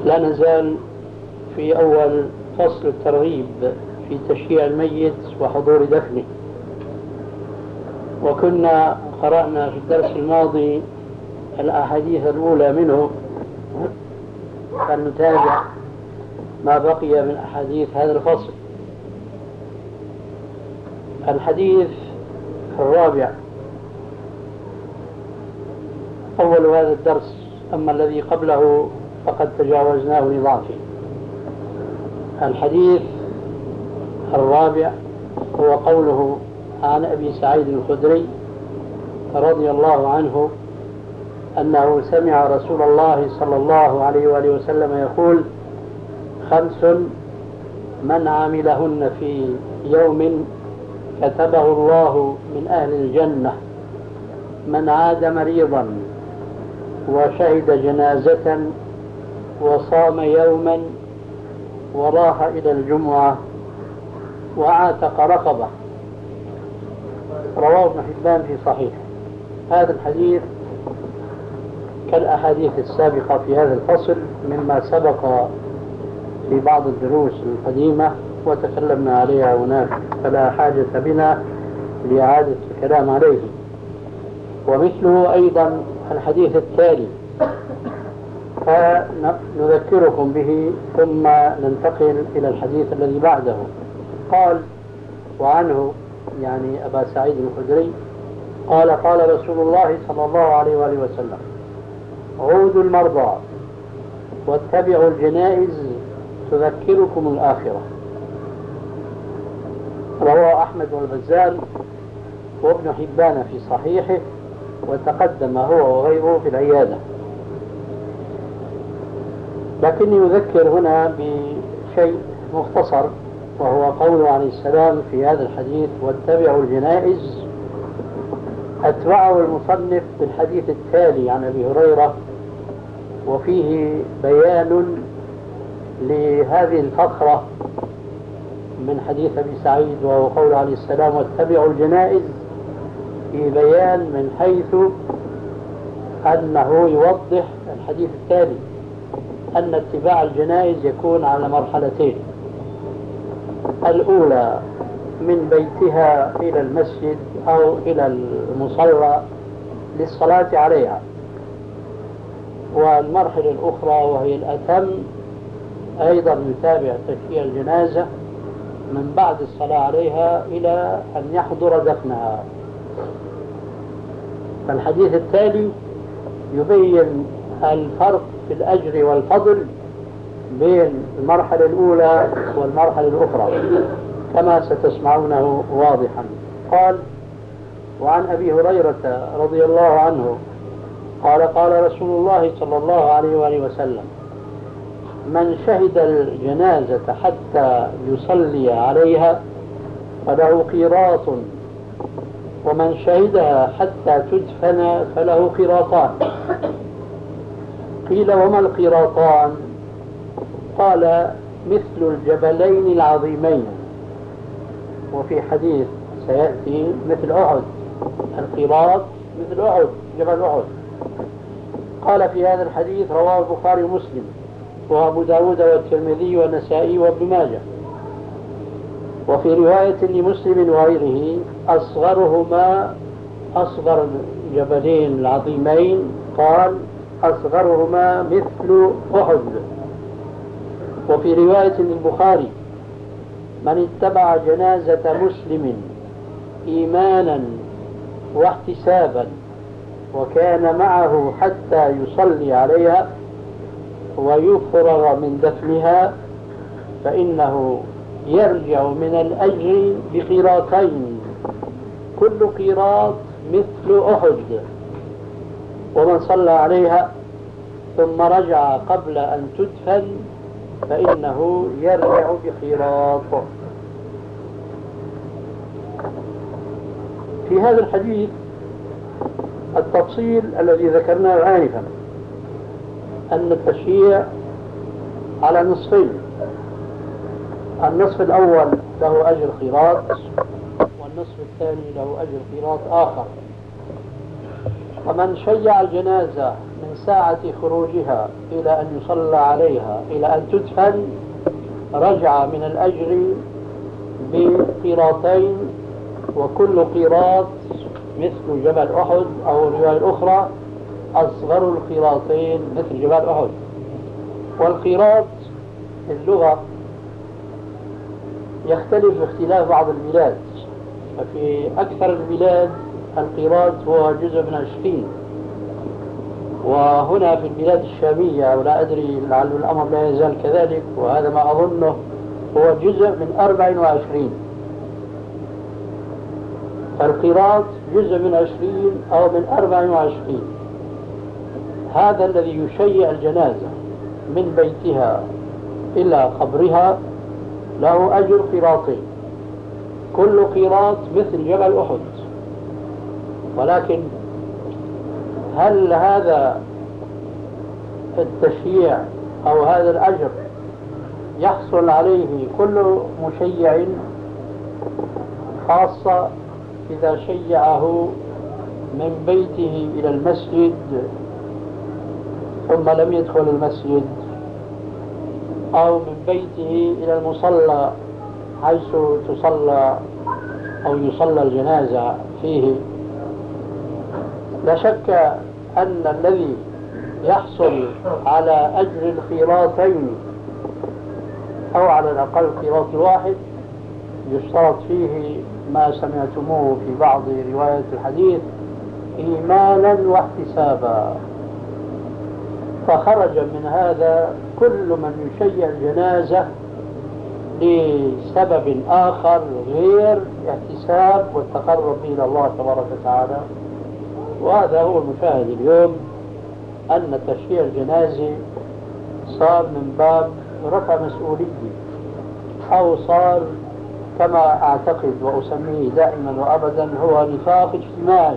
لا نزال في أول فصل الترغيب في تشييع الميت وحضور دفنه، وكنا قرأنا في الدرس الماضي الأحاديث الأولى منه، فلنتابع ما بقي من أحاديث هذا الفصل. الحديث الرابع أول هذا الدرس، أما الذي قبله فقد تجاوزناه لضعفه. الحديث الرابع هو قوله عن أبي سعيد الخدري رضي الله عنه أنه سمع رسول الله صلى الله عليه وآله وسلم يقول: 5 من عملهن في يوم كتبه الله من أهل الجنة: من عاد مريضا وشهد جنازة وصام يوما وراح إلى الجمعة وعاتق رقبة. رواه ابن حبان في صحيح. هذا الحديث كالأحاديث السابقة في هذا الفصل مما سبق في بعض الدروس القديمة وتكلمنا عليها هناك، فلا حاجة بنا لإعادة الكلام عليه. ومثله أيضا الحديث التالي، فنذكركم به ثم ننتقل إلى الحديث الذي بعده. قال: وعنه يعني أبا سعيد الخدري قال: قال رسول الله صلى الله عليه وآله وسلم: عودوا المرضى واتبعوا الجنائز تذكركم الآخرة. رواه أحمد والبزار وابن حبان في صحيحه، وتقدم هو وغيره في العيادة. لكني أذكر هنا بشيء مختصر، وهو قوله عليه السلام في هذا الحديث: واتبعوا الجنائز. أتبعه المصنف بالحديث التالي عن أبي هريرة، وفيه بيان لهذه الفقرة من حديث أبي سعيد، وهو قوله عليه السلام: واتبعوا الجنائز، في بيان من حيث أنه يوضح الحديث التالي أن اتباع الجنائز يكون على مرحلتين: الأولى من بيتها إلى المسجد أو إلى المصلى للصلاة عليها، والمرحلة الأخرى وهي الأتم أيضا يتابع تشييع الجنازة من بعد الصلاة عليها إلى أن يحضر دفنها. فالحديث التالي يبين الفرق في الأجر والفضل بين المرحلة الأولى والمرحلة الأخرى كما ستسمعونه واضحا. قال: وعن أبي هريرة رضي الله عنه قال: قال رسول الله صلى الله عليه وآله وسلم: من شهد الجنازة حتى يصلي عليها فله قيراط، ومن شهدها حتى تدفن فله قيراطان. قيل: وما القيراطان؟ قال: مثل الجبلين العظيمين. وفي حديث سيأتي: مثل أحد. القيراط مثل أحد، جبل أحد. قال في هذا الحديث: رواه البخاري ومسلم وأبو داود والترمذي والنسائي وابن ماجه. وفي رواية لمسلم وغيره: أصغرهما، أصغر الجبلين العظيمين، قال: أصغرهما مثل أحد. وفي رواية للبخاري: من اتبع جنازة مسلم إيمانا واحتسابا وكان معه حتى يصلي عليها ويفرغ من دفنها فإنه يرجع من الأجر بقيراطين، كل قيراط مثل أحد. ومن صلى عليها ثم رجع قبل أن تدفن فإنه يرجع بقيراط. في هذا الحديث التفصيل الذي ذكرناه آنفا أن التشييع على نصفين: النصف الأول له أجر قيراط، والنصف الثاني له أجر قيراط آخر. ومن شيع الجنازة من من ساعة خروجها إلى أن يصلى عليها إلى أن تدفن رجع من الأجر بقيراطين، وكل قيراط مثل جبل أحد، أو الرواية الأخرى أصغر القيراطين مثل جبل أحد. والقيراط في اللغة يختلف باختلاف بعض البلاد، ففي أكثر البلاد القيراط هو جزء من 20، وهنا في البلاد الشامية ولا أدري لعل الأمر لا يزال كذلك، وهذا ما أظنه هو جزء من 24. فالقيراط جزء من 20 أو من 24. هذا الذي يشيع الجنازة من بيتها إلى قبرها له أجر قيراطين، كل قيراط مثل جبل أحد. ولكن هل هذا التشييع أو هذا الأجر يحصل عليه كل مشيع، خاصة إذا شيعه من بيته إلى المسجد ثم لم يدخل المسجد، أو من بيته إلى المصلى حيث تصلى أو يصلى الجنازة فيه؟ لا شك أن الذي يحصل على أجر القيراطين أو على الأقل قيراط واحد يشترط فيه ما سمعتموه في بعض روايات الحديث إيمانا واحتسابا. فخرج من هذا كل من يشيع الجنازة لسبب آخر غير احتساب والتقرب إلى الله تبارك وتعالى. وهذا هو المشاهد اليوم، أن تشييع الجنازة صار من باب رفع مسؤولية، أو صار كما أعتقد وأسميه دائما وأبدا هو نفاق اجتماعي.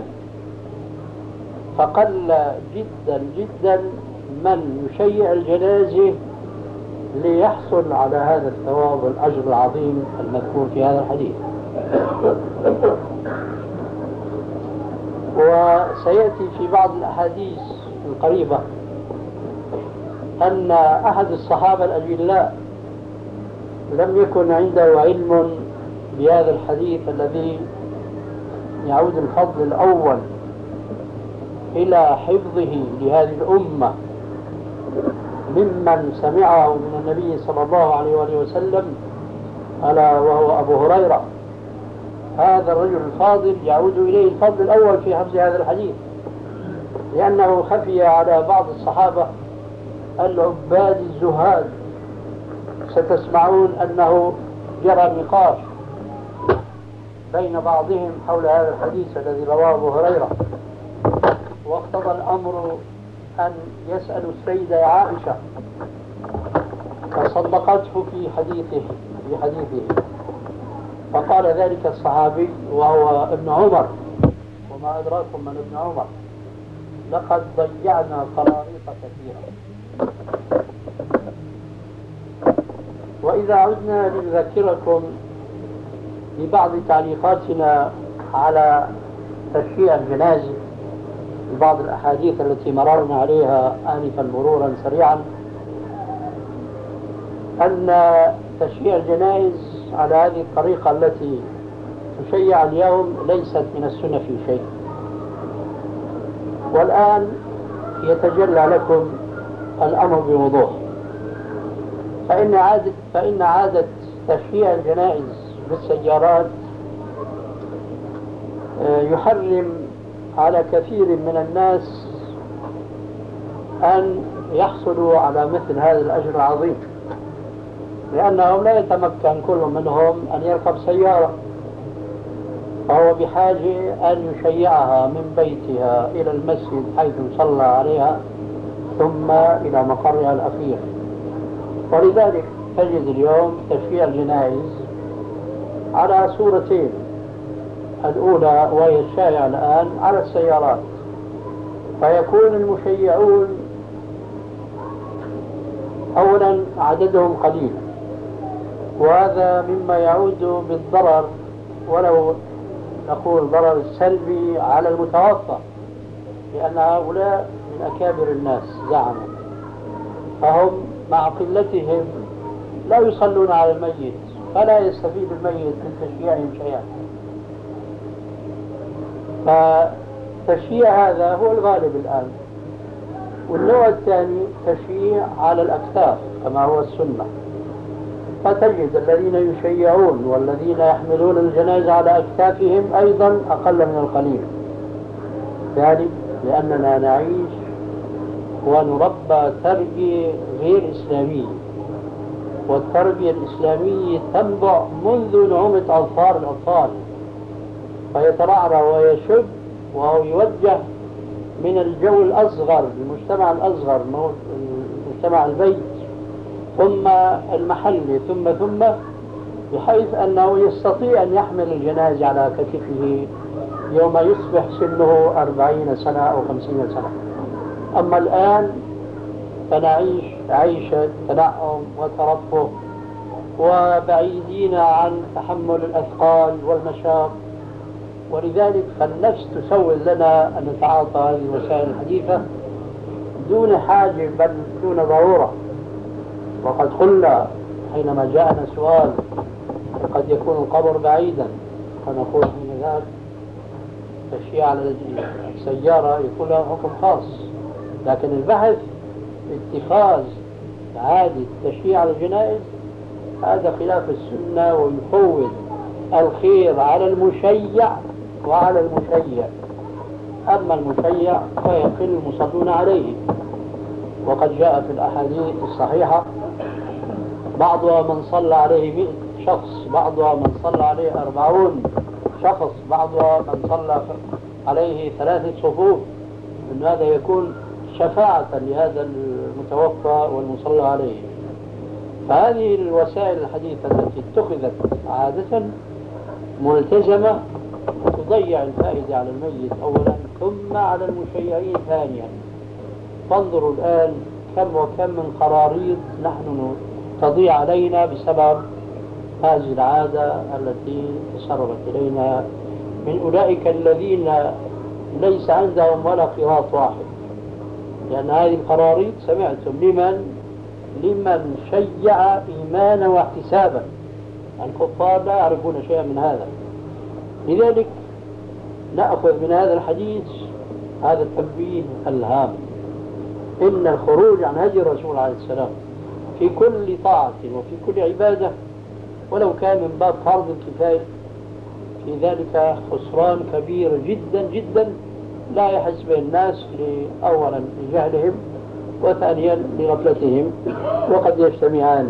فقل جدا جدا من يشيع الجنازة ليحصل على هذا الثواب والأجر العظيم المذكور في هذا الحديث. وسيأتي في بعض الأحاديث القريبة أن أحد الصحابة الأجلاء لم يكن عنده علم بهذا الحديث الذي يعود الفضل الأول إلى حفظه لهذه الأمة ممن سمعه من النبي صلى الله عليه وآله وسلم، ألا وهو أبو هريرة. هذا الرجل الفاضل يعود إليه الفضل الأول في حفظ هذا الحديث، لأنه خفي على بعض الصحابة العباد الزهاد. ستسمعون أنه جرى نقاش بين بعضهم حول هذا الحديث الذي رواه أبو هريرة، واقتضى الأمر أن يسألوا السيدة عائشة، فصدقته في حديثه فقال ذلك الصحابي وهو ابن عمر، وما أدراكم من ابن عمر، لقد ضيعنا قراريط كثيرة. وإذا عدنا لنذكركم ببعض تعليقاتنا على تشييع الجنازة، ببعض الأحاديث التي مررنا عليها آنفا مرورا سريعا، أن تشييع الجنائز على هذه الطريقة التي تشيع اليوم ليست من السنة في شيء. والآن يتجلى لكم الأمر بوضوح. فإن عادة تشييع الجنائز بالسيارات يحرم على كثير من الناس أن يحصلوا على مثل هذا الأجر العظيم، لأنهم لا يتمكن كل منهم أن يركب سيارة، فهو بحاجة أن يشيعها من بيتها إلى المسجد حيث صلى عليها ثم إلى مقرها الأخير. ولذلك تجد اليوم تشييع الجنائز على صورتين: الأولى وهي الشائعة الآن على السيارات، فيكون المشيعون أولا عددهم قليل، وهذا مما يعود بالضرر، ولو نقول ضرر سلبي، على المتوفى، لأن هؤلاء من أكابر الناس زعموا، فهم مع قلتهم لا يصلون على الميت، فلا يستفيد الميت من تشييعهم شيئا. فتشييع هذا هو الغالب الآن. والنوع الثاني تشييع على الأكتاف كما هو السنة، فتجد الذين يشيعون والذين يحملون الجنازة على أكتافهم أيضا أقل من القليل، ذلك لأننا نعيش ونربى تربية غير إسلامية، والتربية الإسلامية تنبع منذ نعومة أظفار الأطفال، فيترعرع ويشب وهو يوجه من الجو الأصغر، المجتمع الأصغر، مجتمع البيت، ثم المحل، ثم بحيث أنه يستطيع أن يحمل الجنازة على كتفه يوم يصبح سنه 40 سنة أو 50 سنة. أما الآن فنعيش عيشة تنعم وترفه وبعيدين عن تحمل الأثقال والمشاق، ولذلك فالنفس تسول لنا أن نتعاطى هذه الوسائل الحديثة دون حاجة بل دون ضرورة. وقد قلنا حينما جاءنا سؤال قد يكون القبر بعيدا، فنقول حين ذاك تشييع على السيارة يكون له حكم خاص، لكن البحث اتخاذ عادة تشييع على الجنائز هذا خلاف السنة، ويفوض الخير على المشيع وعلى المشيع. أما المشيع فيقل المصلون عليه، وقد جاء في الأحاديث الصحيحة بعضها من صلى عليه 100 شخص، بعضها من صلى عليه 40 شخص، بعضها من صلى عليه 3 صفوف، أن هذا يكون شفاعة لهذا المتوفى والمصلى عليه. فهذه الوسائل الحديثة التي اتخذت عادة ملتزمة تضيع الفائدة على الميت أولا، ثم على المشيعين ثانيا. فانظروا الآن كم وكم من قراريط نحن تضيع علينا بسبب هذه العادة التي تسربت إلينا من أولئك الذين ليس عندهم ولا قراط واحد. لأن هذه القراريط سمعتم لمن شيع إيمانا واحتسابا، الكفار لا يعرفون شيئا من هذا. لذلك نأخذ من هذا الحديث هذا التنبيه الهام، إن الخروج عن هدي الرسول عليه السلام في كل طاعة وفي كل عبادة ولو كان من باب فرض الكفاية في ذلك خسران كبير جدا جدا لا يحس به الناس، أولا لجهلهم وثانيا لغفلتهم، وقد يجتمعان.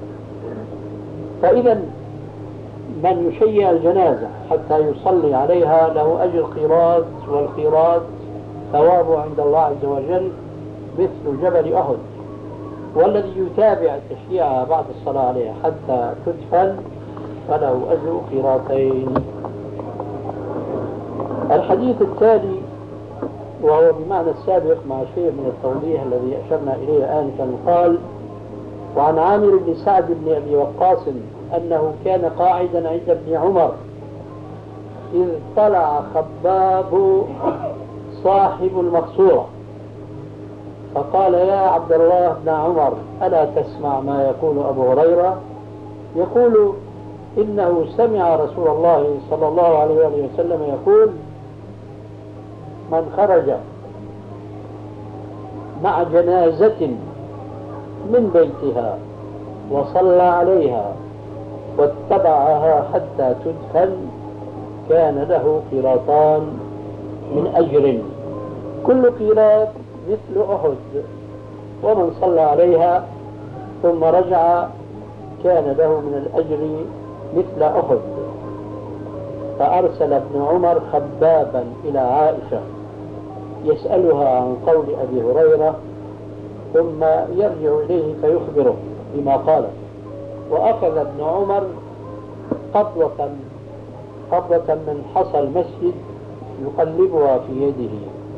فإذا من يشيع الجنازة حتى يصلي عليها له أجر قيراط، والقيراط ثوابه عند الله عز وجل مثل جبل أحد. والذي يتابع تشييعها بعد الصلاة عليها حتى تدفن فله أجر قيراطين. الحديث التالي وهو بمعنى السابق مع شيء من التوضيح الذي أشرنا إليه آنفا، قال: وعن عامر بن سعد بن أبي وقاص أنه كان قاعدا عند ابن عمر إذ طلع خباب صاحب المقصورة فقال: يا عبد الله بن عمر، ألا تسمع ما يقول أبو هريرة؟ يقول إنه سمع رسول الله صلى الله عليه وسلم يقول: من خرج مع جنازة من بيتها وصلى عليها واتبعها حتى تدفن كان له قيراطان من أجر، كل قيراط مثل أحد، ومن صلى عليها ثم رجع كان له من الأجر مثل أحد. فأرسل ابن عمر خبابا إلى عائشة يسألها عن قول أبي هريرة، ثم يرجع إليه فيخبره بما قال. وأخذ ابن عمر قبضة من حصى المسجد يقلبها في يده.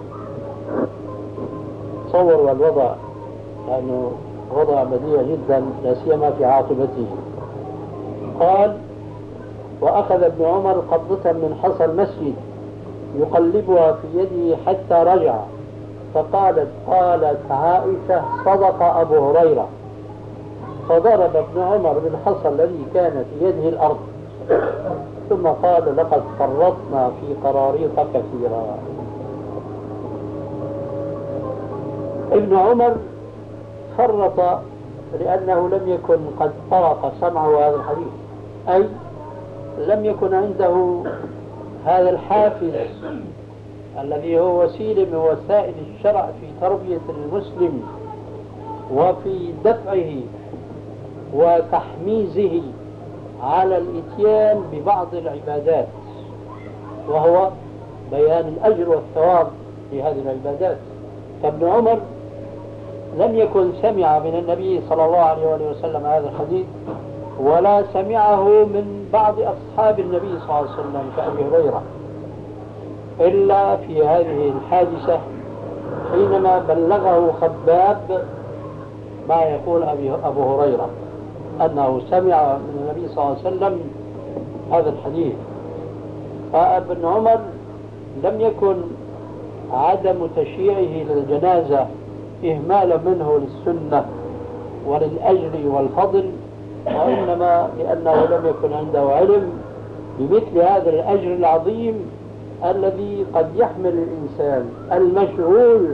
تصوروا الوضع، لأنه وضع بديع جدا لا سيما في عاقبته. قال: وأخذ ابن عمر قبضة من حصى المسجد يقلبها في يده حتى رجع، قالت عائشة صدق أبو هريرة، فضرب ابن عمر بالحصى الذي كان في يده الأرض، ثم قال لقد فرطنا في قراريط كثيرا. ابن عمر فرط لأنه لم يكن قد طرق سمعه هذا الحديث، أي لم يكن عنده هذا الحافز الذي هو وسيلة من وسائل الشرع في تربية المسلم وفي دفعه وتحميزه على الإتيان ببعض العبادات، وهو بيان الأجر والثواب لهذه العبادات. فابن عمر لم يكن سمع من النبي صلى الله عليه وآله وسلم هذا الحديث، ولا سمعه من بعض أصحاب النبي صلى الله عليه وسلم كأبي هريرة، إلا في هذه الحادثة حينما بلغه خباب ما يقول أبو هريرة أنه سمع من النبي صلى الله عليه وسلم هذا الحديث. فابن عمر لم يكن عدم تشييعه للجنازة إهمالا منه للسنة وللأجر والفضل، وإنما لأنه لم يكن عنده علم بمثل هذا الأجر العظيم الذي قد يحمل الإنسان المشغول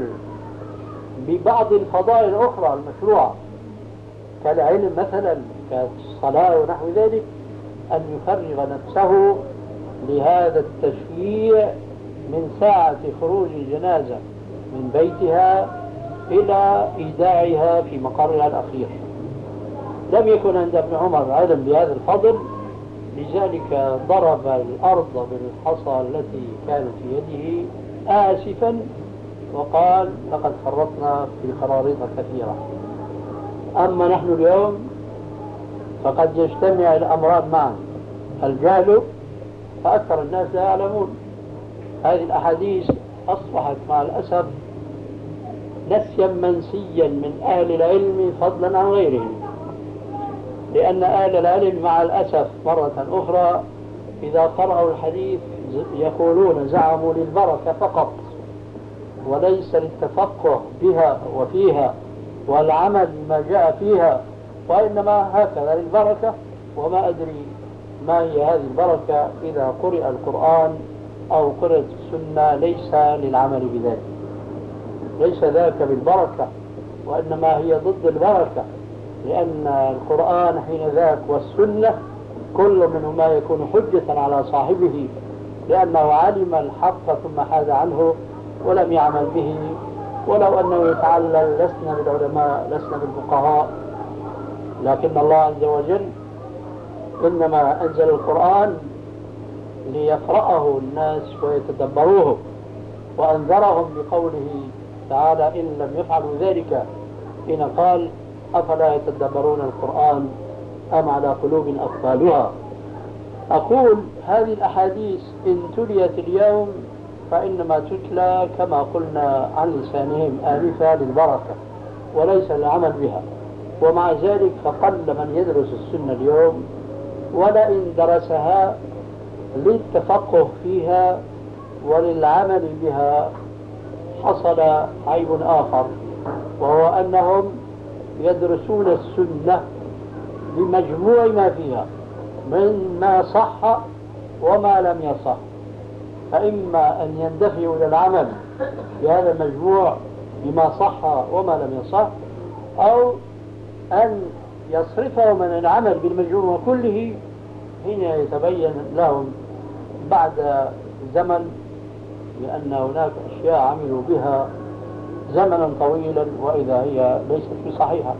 ببعض الفضائل الأخرى المشروعة كالعلم مثلا كالصلاة ونحو ذلك، أن يفرغ نفسه لهذا التشييع من ساعة خروج الجنازة من بيتها إلى إيداعها في مقرها الأخير. لم يكن عند ابن عمر علم بهذا الفضل، لذلك ضرب الأرض بالحصى التي كانت في يده آسفا وقال لقد فرطنا في قراريط كثيرة. أما نحن اليوم فقد يجتمع الأمران معا، الجهل فأكثر الناس لا يعلمون. هذه الأحاديث أصبحت مع الأسف نسيا منسيا من أهل العلم فضلا عن غيرهم، لأن أهل العلم مع الأسف مرة أخرى إذا قرأوا الحديث يقولون زعموا للبركة فقط وليس للتفقه بها وفيها والعمل بما جاء فيها، وإنما هكذا للبركة، وما أدري ما هي هذه البركة إذا قرئ القرآن أو قرأت السنة ليس للعمل بذلك، ليس ذاك بالبركة، وإنما هي ضد البركة، لأن القرآن حين ذاك والسنة كل منهما يكون حجة على صاحبه، لأنه علم الحق ثم حاد عنه ولم يعمل به. ولو أنه يتعلل لسنا بالعلماء لسنا بالفقهاء، لكن الله عز وجل إنما أنزل القرآن ليقرأه الناس ويتدبروه، وأنذرهم بقوله تعالى إن لم يفعلوا ذلك حين قال أفلا يتدبرون القرآن أم على قلوب أقفالها. أقول هذه الأحاديث إن تليت اليوم فإنما تتلى كما قلنا عن لسانهم آنفا للبركة وليس للعمل بها، ومع ذلك فقل من يدرس السنة اليوم، ولئن درسها للتفقه فيها وللعمل بها حصل عيب آخر، وهو أنهم يدرسون السنة بمجموع ما فيها من ما صح وما لم يصح، فإما أن يندفعوا إلى العمل بهذا المجموع بما صح وما لم يصح، أو أن يصرفهم من العمل بالمجموع كله حين يتبين لهم بعد زمن بأن هناك أشياء عملوا بها زمنا طويلا وإذا هي ليست بصحيحة.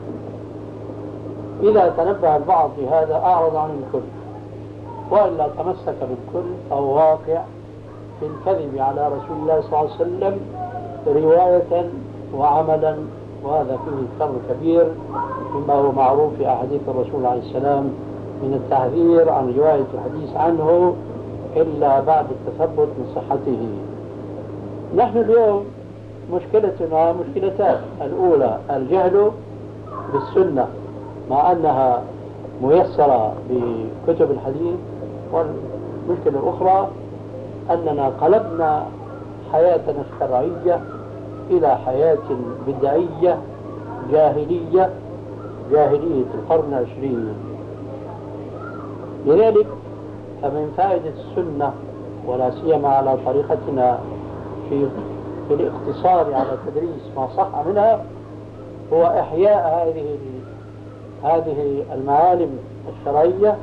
إذا تنبه البعض لهذا أعرض عن الكل، وإلا تمسك بالكل فهو واقع في الكذب على رسول الله صلى الله عليه وسلم رواية وعملا، وهذا فيه شر كبير مما هو معروف في أحاديث الرسول عليه السلام من التحذير عن رواية الحديث عنه إلا بعد التثبت من صحته. نحن اليوم مشكلتنا مشكلتان: الأولى الجهل بالسنة مع أنها ميسرة بكتب الحديث، والمشكلة الأخرى أننا قلبنا حياتنا الشرعية إلى حياة بدعية جاهلية، جاهلية القرن العشرين. لذلك فمن فائدة السنة، ولا سيما على طريقتنا في الاقتصار على تدريس ما صح منها، هو إحياء هذه المعالم الشرعية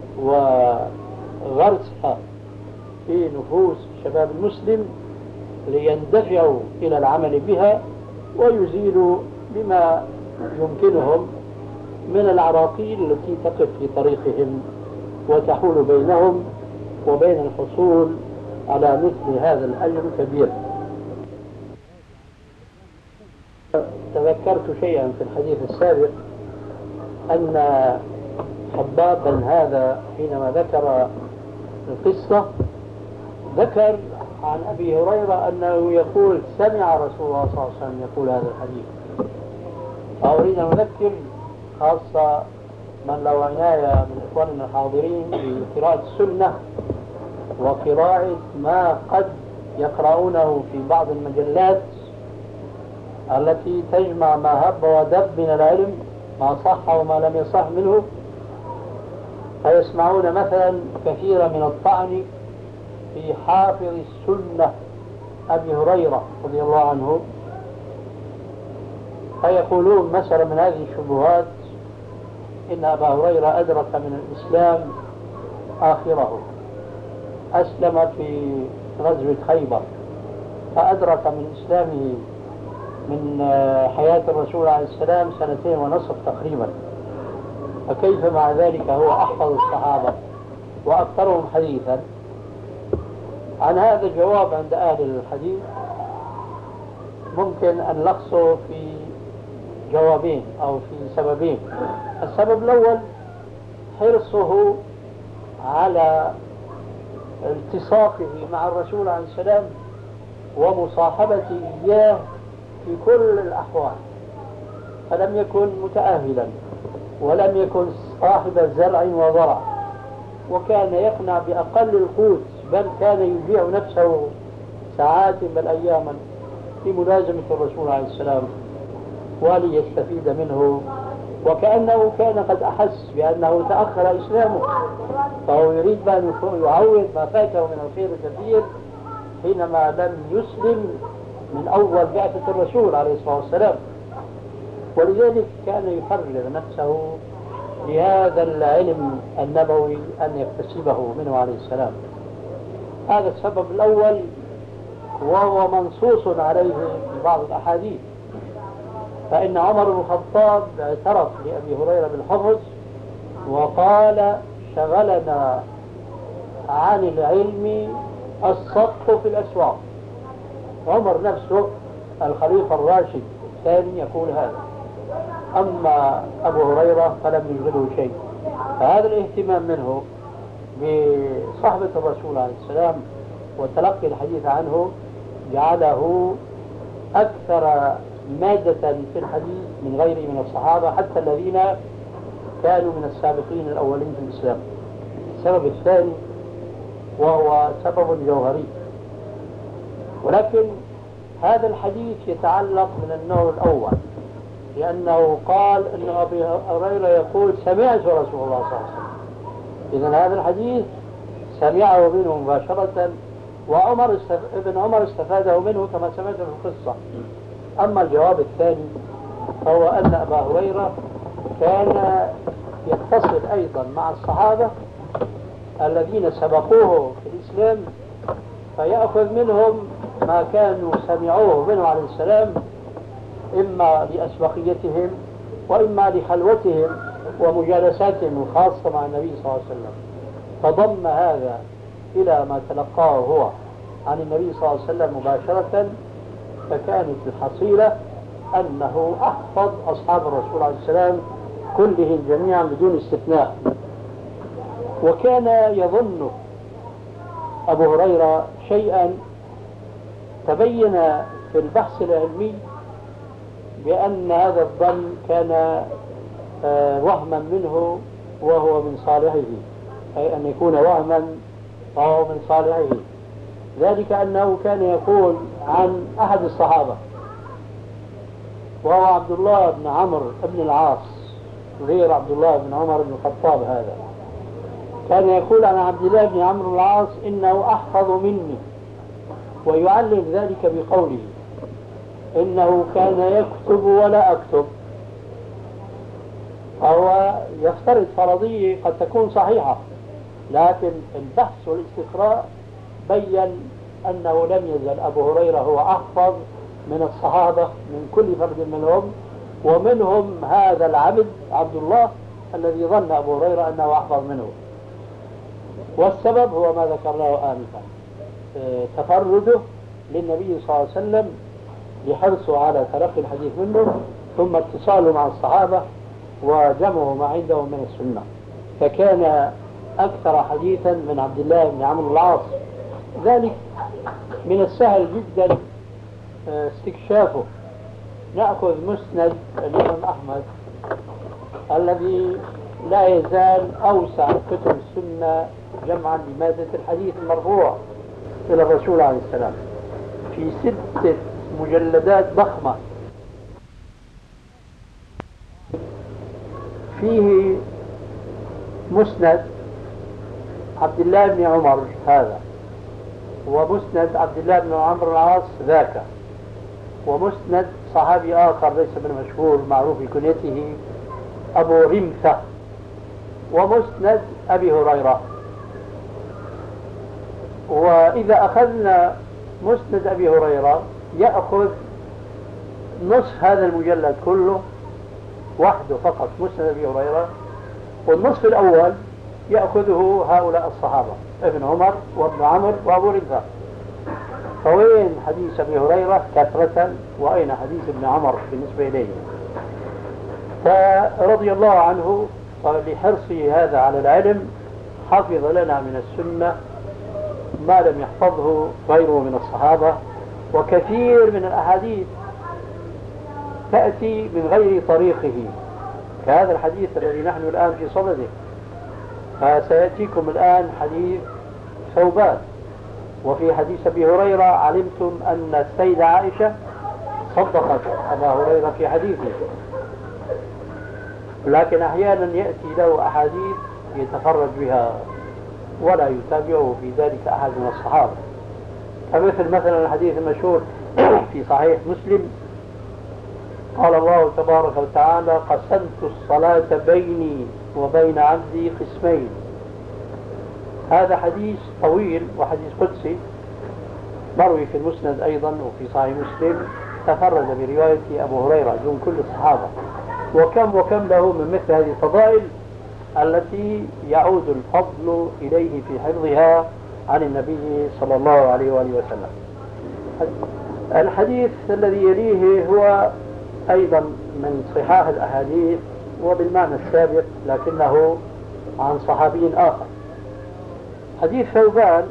وغرسها في نفوس الشباب المسلم ليندفعوا إلى العمل بها ويزيلوا بما يمكنهم من العراقيل التي تقف في طريقهم وتحول بينهم وبين الحصول على مثل هذا الأجر الكبير. تذكرت شيئا في الحديث السابق أن خبابا هذا حينما ذكر القصة ذكر عن أبي هريرة أنه يقول سمع رسول الله صلى الله عليه وسلم يقول هذا الحديث. أريد أن أذكر خاصة من له عناية من إخواننا الحاضرين بقراءة السنة وقراءة ما قد يقرؤونه في بعض المجلات التي تجمع ما هب ودب من العلم، ما صح وما لم يصح منه، فيسمعون مثلا كثيرا من الطعن في حافظ السنة أبي هريرة رضي الله عنه، فيقولون مثلا من هذه الشبهات إن أبا هريرة أدرك من الإسلام آخره، أسلم في غزوة خيبر فأدرك من إسلامه من حياة الرسول عليه السلام 2.5 سنين تقريبا، فكيف مع ذلك هو أحفظ الصحابة وأكثرهم حديثا؟ عن هذا الجواب عند أهل الحديث ممكن أن نلخصه في جوابين أو في سببين. السبب الأول حرصه على التصاقه مع الرسول عليه السلام ومصاحبته إياه في كل الأحوال، فلم يكن متأهلا ولم يكن صاحب زرع وضرع، وكان يقنع بأقل القوت، بل كان يبيع نفسه ساعات بل أياما في ملازمة الرسول عليه السلام وليستفيد منه، وكأنه كان قد أحس بأنه تأخر إسلامه، فهو يريد أن يعوض ما فاته من الخير الكثير حينما لم يسلم من أول بعثة الرسول عليه الصلاة والسلام. ولذلك كان يفرغ نفسه لهذا العلم النبوي أن يكتسبه منه عليه السلام. هذا السبب الأول، وهو منصوص عليه في بعض الأحاديث، فإن عمر بن الخطاب اعترف لأبي هريرة بالحفظ وقال شغلنا عن العلم الصدق في الأسواق. عمر نفسه الخليفة الراشد الثاني يقول هذا، أما أبو هريرة فلم يشغله شيء. فهذا الاهتمام منه بصحبة الرسول عليه السلام وتلقي الحديث عنه جعله أكثر مادة في الحديث من غيره من الصحابة حتى الذين كانوا من السابقين الأولين في الإسلام. السبب الثاني وهو سبب جوهري، ولكن هذا الحديث يتعلق من النوع الأول، لأنه قال أن أبي هريرة يقول سمعت رسول الله صلى الله عليه وسلم، إذن هذا الحديث سمعه منه مباشرة، ابن عمر استفاده منه كما سمعت في القصة. أما الجواب الثاني فهو أن أبا هريرة كان يتصل أيضا مع الصحابة الذين سبقوه في الإسلام، فيأخذ منهم ما كانوا سمعوه منه عليه السلام، إما لأسبقيتهم وإما لخلوتهم ومجالساتهم الخاصة مع النبي صلى الله عليه وسلم، فضم هذا إلى ما تلقاه هو عن النبي صلى الله عليه وسلم مباشرة، فكانت الحصيلة أنه أحفظ أصحاب الرسول عليه السلام كلهم جميعا بدون استثناء. وكان يظن أبو هريرة شيئا تبين في البحث العلمي بأن هذا الظن كان وهما منه وهو من صالحه، أي أن يكون وهما وهو من صالحه. ذلك أنه كان يقول عن أحد الصحابة وهو عبد الله بن عمرو بن العاص غير عبد الله بن عمر بن الخطاب. هذا كان يقول عن عبد الله بن عمرو بن العاص إنه أحفظ مني، ويعلل ذلك بقوله إنه كان يكتب ولا أكتب. فهو يفترض فرضية قد تكون صحيحة، لكن البحث والاستقراء بين أنه لم يزل أبو هريرة هو أحفظ من الصحابة من كل فرد منهم، ومنهم هذا العبد عبد الله الذي ظن أبو هريرة أنه أحفظ منه. والسبب هو ما ذكرناه آنفا، تفرده للنبي صلى الله عليه وسلم لحرصه على تلقي الحديث منه، ثم اتصاله مع الصحابة وجمعه ما عندهم من السنة، فكان أكثر حديثا من عبد الله بن عمرو العاص. ذلك من السهل جدا استكشافه. نأخذ مسند الإمام أحمد الذي لا يزال أوسع كتب السنة جمعا لمادة الحديث المرفوع إلى الرسول عليه السلام، في 6 مجلدات ضخمة، فيه مسند عبد الله بن عمر هذا، ومسند عبد الله بن عمرو العاص ذاك، ومسند صحابي آخر ليس من مشهور معروف بكنيته أبو رمثة، ومسند أبي هريرة. وإذا أخذنا مسند أبي هريرة يأخذ نصف هذا المجلد كله وحده فقط، مسند أبي هريرة، والنصف الأول يأخذه هؤلاء الصحابة ابن عمر وابن عمرو وأبو رمثة. فوين حديث أبي هريرة كثرة، وأين حديث ابن عمر بالنسبة إليه؟ فرضي الله عنه لحرصه هذا على العلم حفظ لنا من السنة ما لم يحفظه غيره من الصحابة، وكثير من الأحاديث تأتي من غير طريقه، كهذا الحديث الذي نحن الآن في صدده. فسيأتيكم الآن حديث ثوبان، وفي حديث أبي هريرة علمتم أن السيدة عائشة صدقت أبا هريرة في حديثه، لكن أحيانا يأتي له أحاديث يتفرج بها ولا يتابعه في ذلك أحد من الصحابة، كمثل مثلا الحديث المشهور في صحيح مسلم قال الله تبارك وتعالى قسمت الصلاة بيني وبين عبدي قسمين. هذا حديث طويل وحديث قدسي مروي في المسند أيضا وفي صحيح مسلم، تفرد برواية أبو هريرة دون كل الصحابة، وكم له من مثل هذه الفضائل التي يعود الفضل إليه في حفظها عن النبي صلى الله عليه وآله وسلم. الحديث الذي يليه هو أيضا من صحاح الأحاديث وبالمعنى السابق، لكنه عن صحابي آخر. حديث ثوبان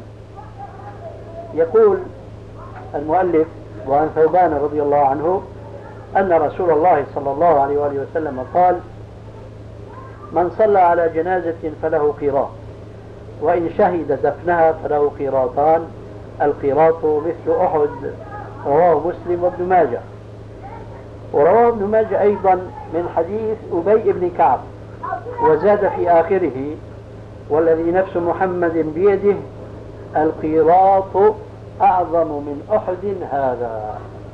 يقول المؤلف وعن ثوبان رضي الله عنه أن رسول الله صلى الله عليه وآله وسلم قال من صلى على جنازة فله قيراط، وإن شهد دفنها فله قيراطان، القيراط مثل أحد. رواه مسلم وابن ماجه. ورواه ابن ماجه أيضا من حديث أبي بن كعب، وزاد في آخره والذي نفس محمد بيده القيراط أعظم من أحد هذا.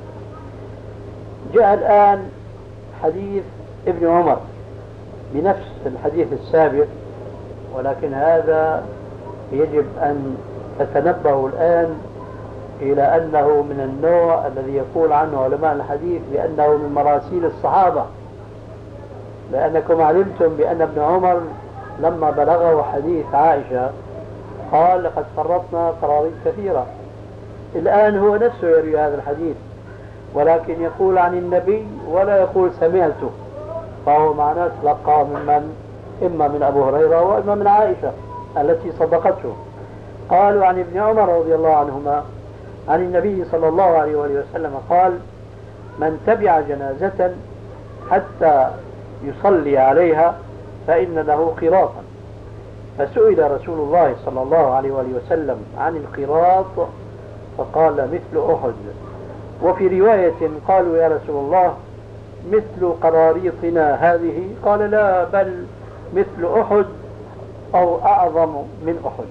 جاء الآن حديث ابن عمر بنفس الحديث السابق، ولكن هذا يجب أن تتنبهوا الآن إلى أنه من النوع الذي يقول عنه علماء الحديث بأنه من مراسيل الصحابة، لأنكم علمتم بأن ابن عمر لما بلغه حديث عائشة قال لقد فرطنا فرائض كثيرة. الآن هو نفسه يروي هذا الحديث، ولكن يقول عن النبي ولا يقول سمعته، فهو معناه تلقى ممن إما من أبو هريرة وإما من عائشة التي صدقته. قالوا عن ابن عمر رضي الله عنهما عن النبي صلى الله عليه وآله وسلم قال من تبع جنازة حتى يصلي عليها فإن له قيراطا. فسئل رسول الله صلى الله عليه وآله وسلم عن القيراط فقال مثل أحد. وفي رواية قالوا يا رسول الله مثل قراريطنا هذه؟ قال لا، بل مثل أحد أو أعظم من أحد.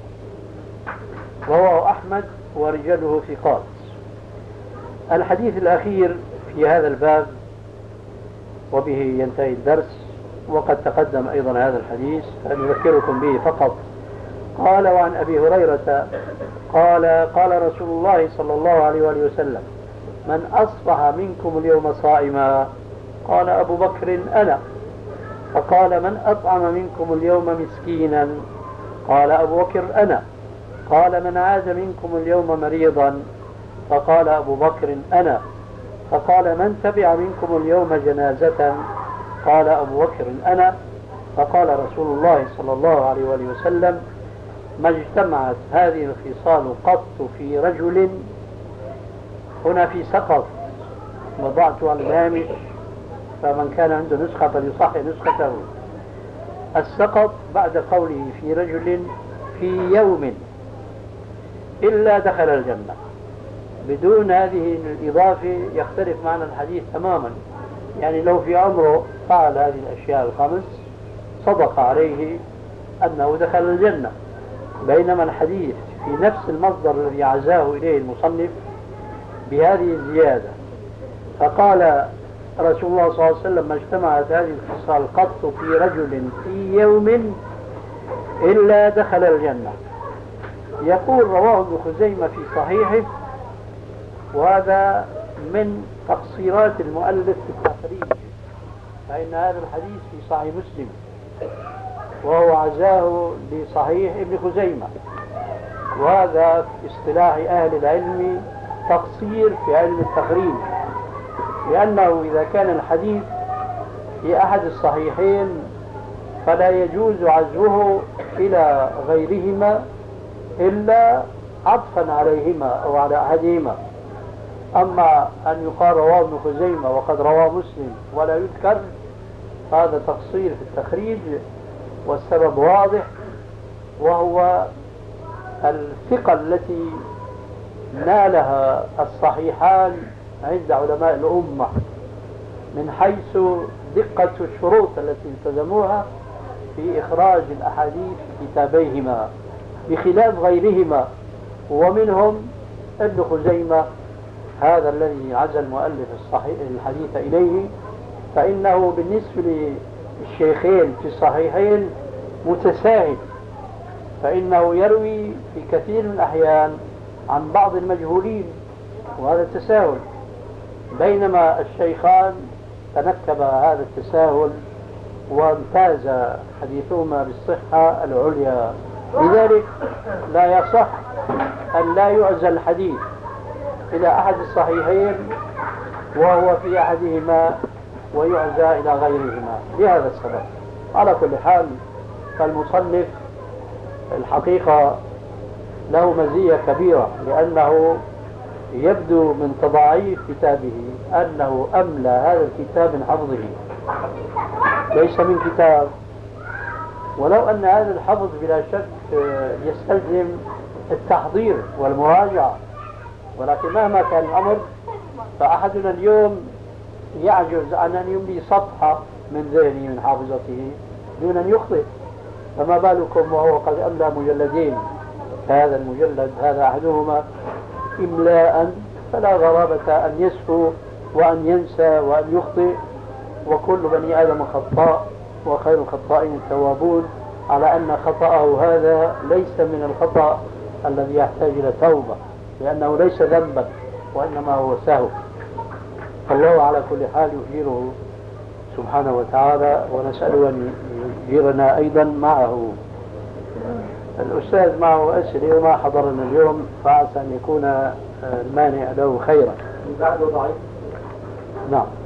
رواه أحمد ورجاله ثقات. الحديث الأخير في هذا الباب وبه ينتهي الدرس، وقد تقدم أيضا هذا الحديث فنذكركم به فقط. قال: وعن أبي هريرة قال: قال رسول الله صلى الله عليه وآله وسلم: من أصبح منكم اليوم صائما؟ قال أبو بكر: أنا. فقال: من أطعم منكم اليوم مسكينا؟ قال أبو بكر: أنا. قال: من عاد منكم اليوم مريضا؟ فقال أبو بكر: أنا. فقال: من تبع منكم اليوم جنازة؟ قال أبو بكر: أنا. فقال رسول الله صلى الله عليه وآله وسلم: ما اجتمعت هذه الخصال قط في رجل. هنا في سقط وضعت على الهامش، فمن كان عنده نسخة فليصحح نسخته. السقط بعد قوله في رجل في يوم إلا دخل الجنة. بدون هذه الإضافة يختلف معنى الحديث تماما. يعني لو في عمره فعل هذه الأشياء الخمس صدق عليه أنه دخل الجنة، بينما الحديث في نفس المصدر الذي عزاه إليه المصنف بهذه الزيادة. فقال رسول الله صلى الله عليه وسلم: ما اجتمعت هذه الخصال قط في رجل في يوم إلا دخل الجنة. يقول: رواه ابن خزيمة في صحيحه، وهذا من تقصيرات المؤلف في التخريج، فإن هذا الحديث في صحيح مسلم وهو عزاه لصحيح ابن خزيمة، وهذا في اصطلاح أهل العلم تقصير في علم التخريج، لأنه إذا كان الحديث في أحد الصحيحين فلا يجوز عزوه إلى غيرهما إلا عطفا عليهما أو على أحدهما. أما أن يقال رواه ابن خزيمة وقد رواه مسلم ولا يذكر، هذا تقصير في التخريج، والسبب واضح، وهو الثقة التي نالها الصحيحان عند علماء الأمة من حيث دقة الشروط التي التزموها في إخراج الأحاديث في كتابيهما بخلاف غيرهما، ومنهم ابن خزيمة هذا الذي عزى المؤلف الحديث إليه، فإنه بالنسبة للشيخين في الصحيحين متساهل، فإنه يروي في كثير من الأحيان عن بعض المجهولين، وهذا تساهل، بينما الشيخان تنكب هذا التساهل وامتاز حديثهما بالصحة العليا. لذلك لا يصح أن لا يعزى الحديث إلى أحد الصحيحين وهو في أحدهما ويعزى إلى غيرهما لهذا السبب. على كل حال، فالمصنف الحقيقة له مزية كبيرة، لأنه يبدو من تضاعيف كتابه أنه أملى هذا الكتاب من حفظه، ليس من كتاب، ولو أن هذا الحفظ بلا شك يستلزم التحضير والمراجعة، ولكن مهما كان الأمر فأحدنا اليوم يعجز عن أن يملي صفحة من ذهنه من حافظته دون أن يخطئ، فما بالكم وهو قد أملى مجلدين. هذا المجلد هذا أحدهما إملاء فلا غرابة أن يسهو وأن ينسى وأن يخطئ، وكل بني آدم خطاء وخير الخطائين التوابون، على أن خطأه هذا ليس من الخطأ الذي يحتاج إلى توبة، لأنه ليس ذنبا وإنما هو سهو. فالله على كل حال يؤجره سبحانه وتعالى، ونسأله أن يجيرنا أيضا معه. الأستاذ معه أسئلة وما حضرنا اليوم، فعسى أن يكون المانع له خيرا. بعده ضعيف. نعم.